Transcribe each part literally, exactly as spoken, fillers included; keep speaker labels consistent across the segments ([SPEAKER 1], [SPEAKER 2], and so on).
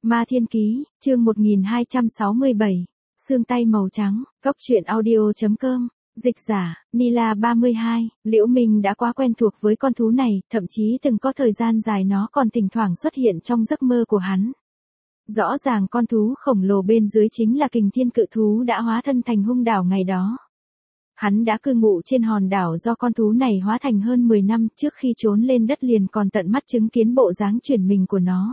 [SPEAKER 1] Ma Thiên Ký, chương một nghìn hai trăm sáu mươi bảy, xương tay màu trắng, Cốc truyện audio.com, dịch giả, Nila ba mươi hai, Liễu Minh đã quá quen thuộc với con thú này, thậm chí từng có thời gian dài nó còn thỉnh thoảng xuất hiện trong giấc mơ của hắn. Rõ ràng con thú khổng lồ bên dưới chính là Kình Thiên cự thú đã hóa thân thành hung đảo ngày đó. Hắn đã cư ngụ trên hòn đảo do con thú này hóa thành hơn mười năm, trước khi trốn lên đất liền còn tận mắt chứng kiến bộ dáng chuyển mình của nó.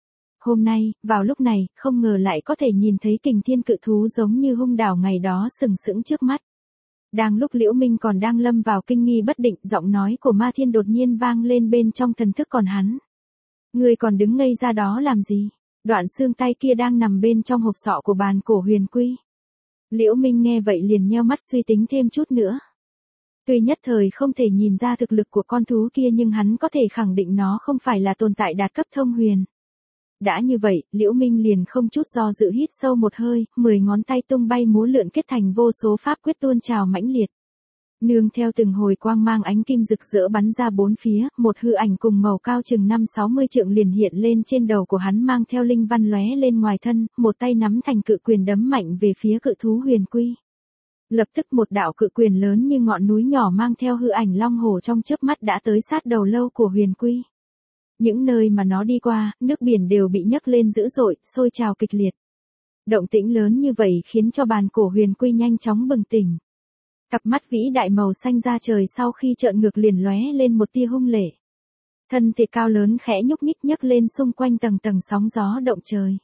[SPEAKER 1] Hôm nay, vào lúc này, không ngờ lại có thể nhìn thấy Kình Thiên cự thú giống như hung đảo ngày đó sừng sững trước mắt. Đang lúc Liễu Minh còn đang lâm vào kinh nghi bất định, giọng nói của Ma Thiên đột nhiên vang lên bên trong thần thức còn hắn. Ngươi còn đứng ngây ra đó làm gì? Đoạn xương tay kia đang nằm bên trong hộp sọ của bàn cổ huyền quy. Liễu Minh nghe vậy liền nheo mắt suy tính thêm chút nữa. Tuy nhất thời không thể nhìn ra thực lực của con thú kia nhưng hắn có thể khẳng định nó không phải là tồn tại đạt cấp thông huyền. Đã như vậy, Liễu Minh liền không chút do dự hít sâu một hơi, mười ngón tay tung bay múa lượn kết thành vô số pháp quyết tuôn trào mãnh liệt. Nương theo từng hồi quang mang ánh kim rực rỡ bắn ra bốn phía, một hư ảnh cùng màu cao chừng năm sáu mươi trượng liền hiện lên trên đầu của hắn mang theo linh văn lóe lên ngoài thân, một tay nắm thành cự quyền đấm mạnh về phía cự thú huyền quy. Lập tức một đạo cự quyền lớn như ngọn núi nhỏ mang theo hư ảnh long hổ trong chớp mắt đã tới sát đầu lâu của huyền quy. Những nơi mà nó đi qua, nước biển đều bị nhấc lên dữ dội, sôi trào kịch liệt. Động tĩnh lớn như vậy khiến cho bàn cổ huyền quy nhanh chóng bừng tỉnh. Cặp mắt vĩ đại màu xanh da trời sau khi trợn ngược liền lóe lên một tia hung lệ. Thân thể cao lớn khẽ nhúc nhích nhấc lên xung quanh tầng tầng sóng gió động trời.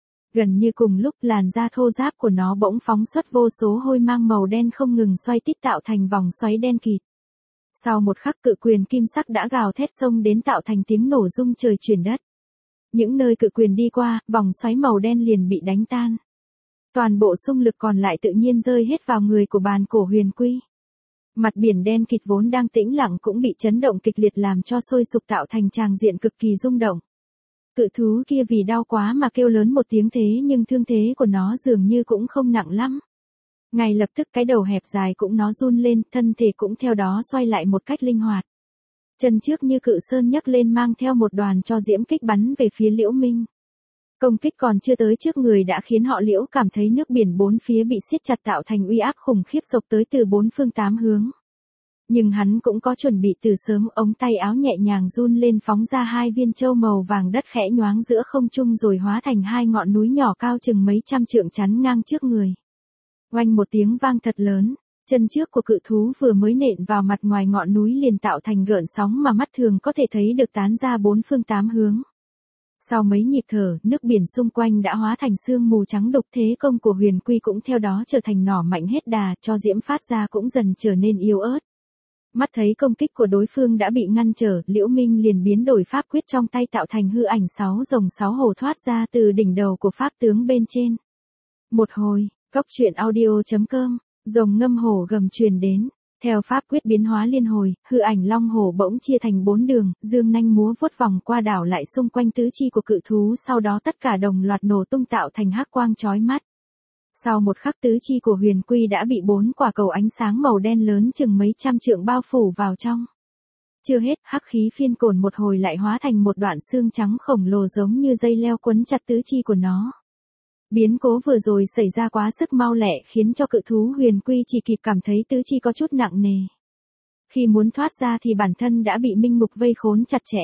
[SPEAKER 1] Gần như cùng lúc làn da thô ráp của nó bỗng phóng xuất vô số hôi mang màu đen không ngừng xoay tít tạo thành vòng xoáy đen kịt. Sau một khắc cự quyền kim sắc đã gào thét xông đến tạo thành tiếng nổ rung trời chuyển đất. Những nơi cự quyền đi qua, vòng xoáy màu đen liền bị đánh tan. Toàn bộ xung lực còn lại tự nhiên rơi hết vào người của bàn cổ huyền quy. Mặt biển đen kịt vốn đang tĩnh lặng cũng bị chấn động kịch liệt làm cho sôi sục tạo thành tràng diện cực kỳ rung động. Cự thú kia vì đau quá mà kêu lớn một tiếng thế nhưng thương thế của nó dường như cũng không nặng lắm. Ngay lập tức cái đầu hẹp dài cũng nó run lên, thân thể cũng theo đó xoay lại một cách linh hoạt. Chân trước như cự sơn nhấc lên mang theo một đoàn cho diễm kích bắn về phía Liễu Minh. Công kích còn chưa tới trước người đã khiến họ Liễu cảm thấy nước biển bốn phía bị siết chặt tạo thành uy áp khủng khiếp sộc tới từ bốn phương tám hướng. Nhưng hắn cũng có chuẩn bị từ sớm, ống tay áo nhẹ nhàng run lên phóng ra hai viên châu màu vàng đất khẽ nhoáng giữa không trung rồi hóa thành hai ngọn núi nhỏ cao chừng mấy trăm trượng chắn ngang trước người. Oanh một tiếng vang thật lớn, chân trước của cự thú vừa mới nện vào mặt ngoài ngọn núi liền tạo thành gợn sóng mà mắt thường có thể thấy được tán ra bốn phương tám hướng. Sau mấy nhịp thở, nước biển xung quanh đã hóa thành sương mù trắng đục, thế công của huyền quy cũng theo đó trở thành nỏ mạnh hết đà, cho diễm phát ra cũng dần trở nên yếu ớt. Mắt thấy công kích của đối phương đã bị ngăn trở, Liễu Minh liền biến đổi pháp quyết trong tay tạo thành hư ảnh sáu rồng sáu hổ thoát ra từ đỉnh đầu của pháp tướng bên trên. Một hồi, Cốc truyện audio.com, rồng ngâm hổ gầm truyền đến. Theo pháp quyết biến hóa liên hồi, hư ảnh long hổ bỗng chia thành bốn đường, dương nanh múa vuốt vòng qua đảo lại xung quanh tứ chi của cự thú, sau đó tất cả đồng loạt nổ tung tạo thành hắc quang chói mắt. Sau một khắc tứ chi của huyền quy đã bị bốn quả cầu ánh sáng màu đen lớn chừng mấy trăm trượng bao phủ vào trong. Chưa hết, hắc khí phiên cồn một hồi lại hóa thành một đoạn xương trắng khổng lồ giống như dây leo quấn chặt tứ chi của nó. Biến cố vừa rồi xảy ra quá sức mau lẹ khiến cho cự thú huyền quy chỉ kịp cảm thấy tứ chi có chút nặng nề. Khi muốn thoát ra thì bản thân đã bị minh ngục vây khốn chặt chẽ.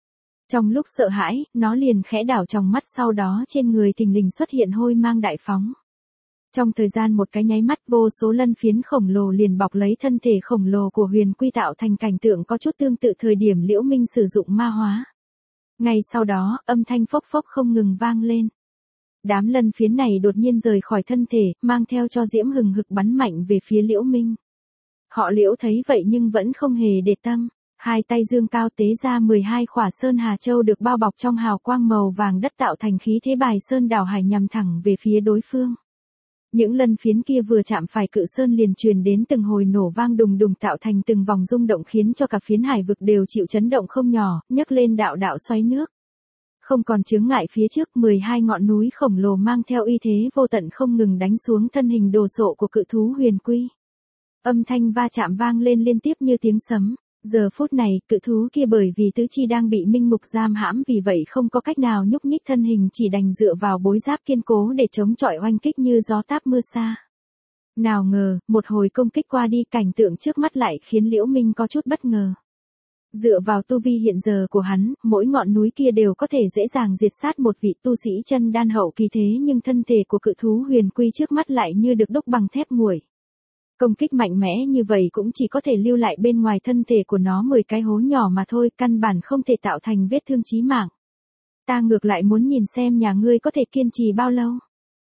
[SPEAKER 1] Trong lúc sợ hãi, nó liền khẽ đảo tròng mắt, sau đó trên người thình lình xuất hiện hôi mang đại phóng. Trong thời gian một cái nháy mắt, vô số lân phiến khổng lồ liền bọc lấy thân thể khổng lồ của huyền quy tạo thành cảnh tượng có chút tương tự thời điểm Liễu Minh sử dụng ma hóa. Ngay sau đó, âm thanh phốc phốc không ngừng vang lên. Đám lân phiến này đột nhiên rời khỏi thân thể, mang theo cho diễm hừng hực bắn mạnh về phía Liễu Minh. Họ Liễu thấy vậy nhưng vẫn không hề để tâm, hai tay dương cao tế ra mười hai khỏa sơn hà châu được bao bọc trong hào quang màu vàng đất tạo thành khí thế bài sơn đảo hải nhằm thẳng về phía đối phương. Những lân phiến kia vừa chạm phải cự sơn liền truyền đến từng hồi nổ vang đùng đùng tạo thành từng vòng rung động khiến cho cả phiến hải vực đều chịu chấn động không nhỏ, nhấc lên đạo đạo xoáy nước. Không còn chướng ngại phía trước, mười hai ngọn núi khổng lồ mang theo uy thế vô tận không ngừng đánh xuống thân hình đồ sộ của cự thú huyền quy. Âm thanh va chạm vang lên liên tiếp như tiếng sấm. Giờ phút này, cự thú kia bởi vì tứ chi đang bị minh ngục giam hãm vì vậy không có cách nào nhúc nhích thân hình chỉ đành dựa vào bối giáp kiên cố để chống chọi oanh kích như gió táp mưa xa. Nào ngờ, một hồi công kích qua đi cảnh tượng trước mắt lại khiến Liễu Minh có chút bất ngờ. Dựa vào tu vi hiện giờ của hắn, mỗi ngọn núi kia đều có thể dễ dàng diệt sát một vị tu sĩ chân đan hậu kỳ thế nhưng thân thể của cự thú huyền quy trước mắt lại như được đúc bằng thép nguội. Công kích mạnh mẽ như vậy cũng chỉ có thể lưu lại bên ngoài thân thể của nó mười cái hố nhỏ mà thôi, căn bản không thể tạo thành vết thương chí mạng. Ta ngược lại muốn nhìn xem nhà ngươi có thể kiên trì bao lâu.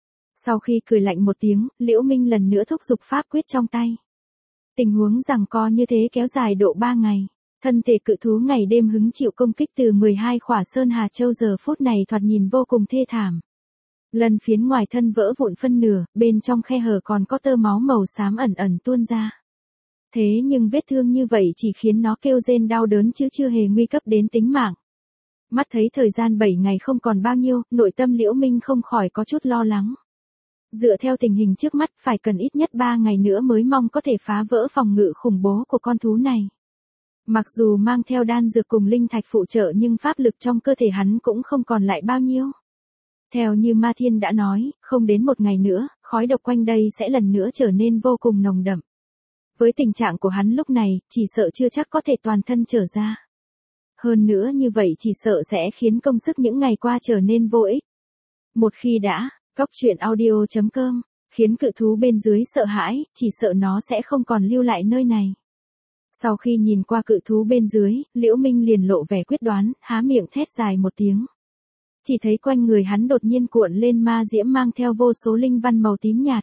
[SPEAKER 1] Sau khi cười lạnh một tiếng, Liễu Minh lần nữa thúc giục pháp quyết trong tay. Tình huống giằng co như thế kéo dài độ ba ngày. Thân thể cự thú ngày đêm hứng chịu công kích từ mười hai khỏa sơn hà châu giờ phút này thoạt nhìn vô cùng thê thảm. Lần phiến ngoài thân vỡ vụn phân nửa, bên trong khe hở còn có tơ máu màu xám ẩn ẩn tuôn ra. Thế nhưng vết thương như vậy chỉ khiến nó kêu rên đau đớn chứ chưa hề nguy cấp đến tính mạng. Mắt thấy thời gian bảy ngày không còn bao nhiêu, nội tâm Liễu Minh không khỏi có chút lo lắng. Dựa theo tình hình trước mắt phải cần ít nhất ba ngày nữa mới mong có thể phá vỡ phòng ngự khủng bố của con thú này. Mặc dù mang theo đan dược cùng linh thạch phụ trợ nhưng pháp lực trong cơ thể hắn cũng không còn lại bao nhiêu. Theo như Ma Thiên đã nói, không đến một ngày nữa, khói độc quanh đây sẽ lần nữa trở nên vô cùng nồng đậm. Với tình trạng của hắn lúc này, chỉ sợ chưa chắc có thể toàn thân trở ra. Hơn nữa như vậy chỉ sợ sẽ khiến công sức những ngày qua trở nên vô ích. Một khi đã, Cóc Truyện Audio chấm com, khiến cự thú bên dưới sợ hãi, chỉ sợ nó sẽ không còn lưu lại nơi này. Sau khi nhìn qua cự thú bên dưới, Liễu Minh liền lộ vẻ quyết đoán, há miệng thét dài một tiếng. Chỉ thấy quanh người hắn đột nhiên cuộn lên ma diễm mang theo vô số linh văn màu tím nhạt.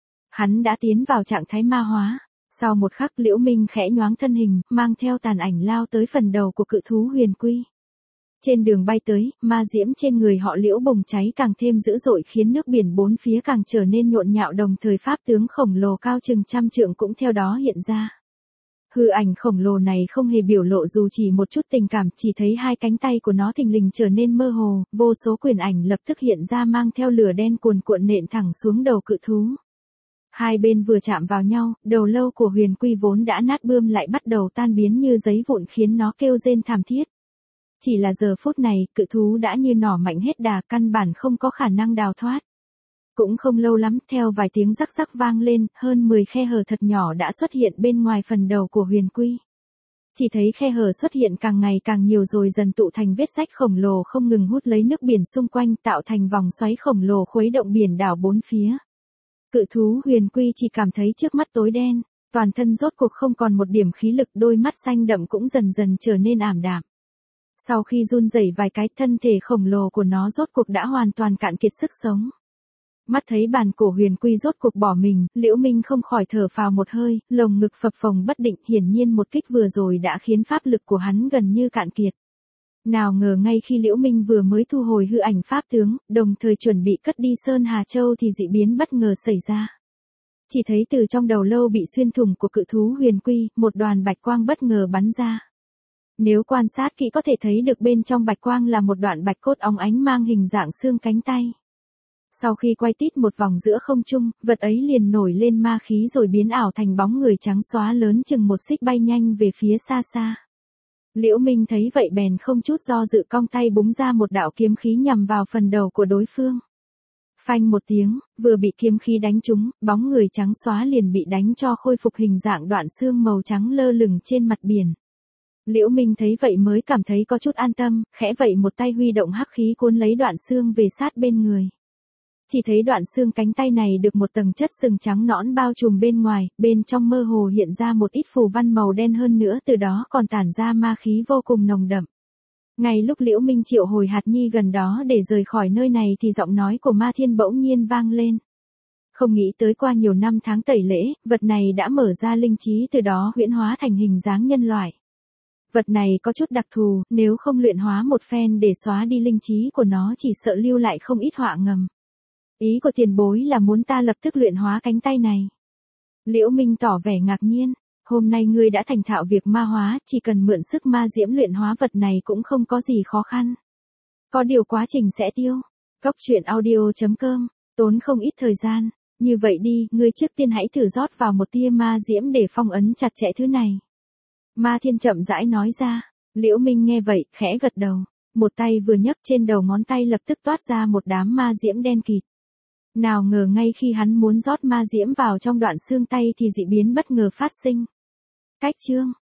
[SPEAKER 1] Hắn đã tiến vào trạng thái ma hóa. Sau một khắc Liễu Minh khẽ nhoáng thân hình, mang theo tàn ảnh lao tới phần đầu của cự thú huyền quy. Trên đường bay tới, ma diễm trên người họ Liễu bùng cháy càng thêm dữ dội khiến nước biển bốn phía càng trở nên nhộn nhạo, đồng thời pháp tướng khổng lồ cao chừng trăm trượng cũng theo đó hiện ra. Hư ảnh khổng lồ này không hề biểu lộ dù chỉ một chút tình cảm, chỉ thấy hai cánh tay của nó thình lình trở nên mơ hồ, vô số quyền ảnh lập tức hiện ra mang theo lửa đen cuồn cuộn nện thẳng xuống đầu cự thú. Hai bên vừa chạm vào nhau, đầu lâu của huyền quy vốn đã nát bươm lại bắt đầu tan biến như giấy vụn khiến nó kêu rên thảm thiết. Chỉ là giờ phút này, cự thú đã như nỏ mạnh hết đà, căn bản không có khả năng đào thoát. Cũng không lâu lắm, theo vài tiếng rắc rắc vang lên, hơn mười khe hở thật nhỏ đã xuất hiện bên ngoài phần đầu của huyền quy. Chỉ thấy khe hở xuất hiện càng ngày càng nhiều rồi dần tụ thành vết rách khổng lồ không ngừng hút lấy nước biển xung quanh, tạo thành vòng xoáy khổng lồ khuấy động biển đảo bốn phía. Cự thú huyền quy chỉ cảm thấy trước mắt tối đen, toàn thân rốt cuộc không còn một điểm khí lực, đôi mắt xanh đậm cũng dần dần trở nên ảm đạm. Sau khi run rẩy vài cái, thân thể khổng lồ của nó rốt cuộc đã hoàn toàn cạn kiệt sức sống. Mắt thấy bàn cổ huyền quy rốt cuộc bỏ mình, Liễu Minh không khỏi thở phào một hơi, lồng ngực phập phồng bất định, hiển nhiên một kích vừa rồi đã khiến pháp lực của hắn gần như cạn kiệt. Nào ngờ ngay khi Liễu Minh vừa mới thu hồi hư ảnh pháp tướng, đồng thời chuẩn bị cất đi Sơn Hà Châu thì dị biến bất ngờ xảy ra. Chỉ thấy từ trong đầu lâu bị xuyên thủng của cự thú huyền quy, một đoàn bạch quang bất ngờ bắn ra. Nếu quan sát kỹ có thể thấy được bên trong bạch quang là một đoạn bạch cốt óng ánh mang hình dạng xương cánh tay. Sau khi quay tít một vòng giữa không trung, vật ấy liền nổi lên ma khí rồi biến ảo thành bóng người trắng xóa lớn chừng một xích bay nhanh về phía xa xa. Liễu Minh thấy vậy bèn không chút do dự cong tay búng ra một đạo kiếm khí nhằm vào phần đầu của đối phương. Phanh một tiếng, vừa bị kiếm khí đánh trúng, bóng người trắng xóa liền bị đánh cho khôi phục hình dạng đoạn xương màu trắng lơ lửng trên mặt biển. Liễu Minh thấy vậy mới cảm thấy có chút an tâm, khẽ vậy một tay huy động hắc khí cuốn lấy đoạn xương về sát bên người. Chỉ thấy đoạn xương cánh tay này được một tầng chất sừng trắng nõn bao trùm bên ngoài, bên trong mơ hồ hiện ra một ít phù văn màu đen hơn nữa, từ đó còn tản ra ma khí vô cùng nồng đậm. Ngay lúc Liễu Minh triệu hồi hạt nhi gần đó để rời khỏi nơi này thì giọng nói của Ma Thiên bỗng nhiên vang lên. Không nghĩ tới qua nhiều năm tháng tẩy lễ, vật này đã mở ra linh trí, từ đó huyễn hóa thành hình dáng nhân loại. Vật này có chút đặc thù, nếu không luyện hóa một phen để xóa đi linh trí của nó chỉ sợ lưu lại không ít họa ngầm. Ý của tiền bối là muốn ta lập tức luyện hóa cánh tay này. Liễu Minh tỏ vẻ ngạc nhiên, hôm nay ngươi đã thành thạo việc ma hóa, chỉ cần mượn sức ma diễm luyện hóa vật này cũng không có gì khó khăn. Có điều quá trình sẽ tiêu. Cóc Truyện Audio chấm com, tốn không ít thời gian, như vậy đi, ngươi trước tiên hãy thử rót vào một tia ma diễm để phong ấn chặt chẽ thứ này. Ma Thiên chậm rãi nói ra. Liễu Minh nghe vậy, khẽ gật đầu. Một tay vừa nhấc trên đầu ngón tay lập tức toát ra một đám ma diễm đen kịt. Nào ngờ ngay khi hắn muốn rót ma diễm vào trong đoạn xương tay thì dị biến bất ngờ phát sinh. Cách chương